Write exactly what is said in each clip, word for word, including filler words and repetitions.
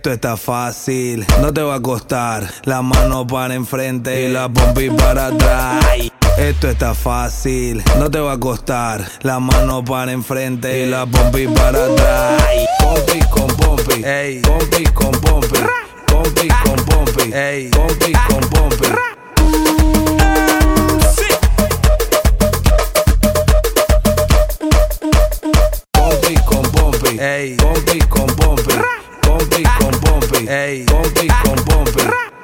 Esto está fácil, no te va a costar. La mano para enfrente y la pompi para atrás. Esto está fácil, no te va a costar. La mano para enfrente y la pompi para atrás. Pompi con pompi, ey. Pompi con pompi, pompi con pompi, ey. Pompi con pompi. Pompi con pompi, ey. Pompi con pompi, pompi con pompi, ey. Pompi con pompi.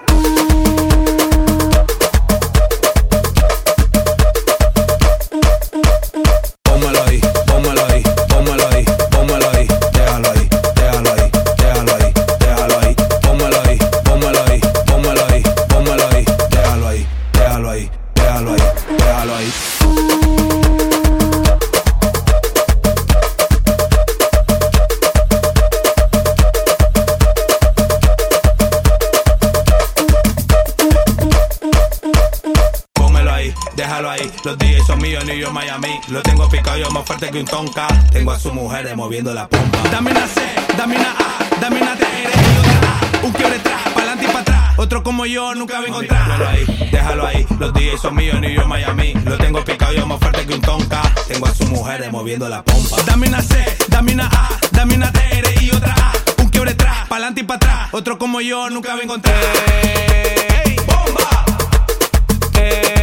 Déjalo ahí, los D Js son míos, New York, Miami. Lo tengo picado yo más fuerte que un tonka. Tengo a sus mujeres moviendo la pompa. Dame una C, dame una A, dame una T R y otra A. Un quiebre atrás, pa'lante y pa' atrás. Otro como yo nunca va a encontrar. Déjalo ahí, déjalo ahí, los D Js son míos, New York, Miami. Lo tengo picado yo más fuerte que un tonka. Tengo a sus mujeres moviendo la pompa. Dame una C, dame una A, dame una T R y otra A. Un quiebre atrás, pa'lante y pa' atrás. Otro como yo nunca va a encontrar. Hey, bomba. Hey.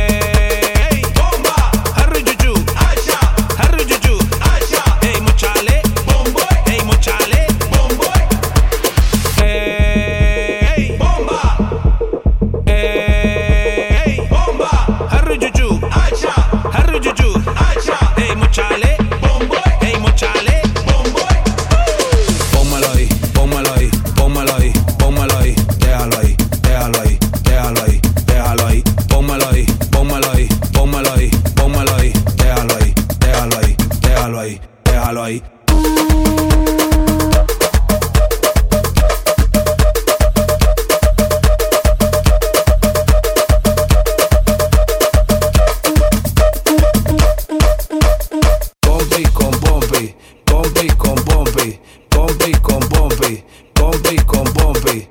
Déjalo ahí. Pompi con pompi, pompi con pompi, pompi con pompi, pompi con pompi.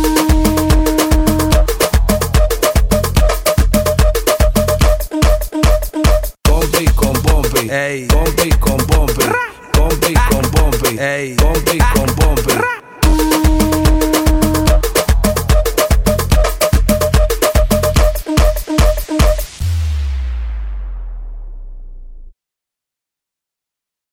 Pompi con pompi, ey. Pompi con pompi, pompi con pompi, ey. Pompi con pompi.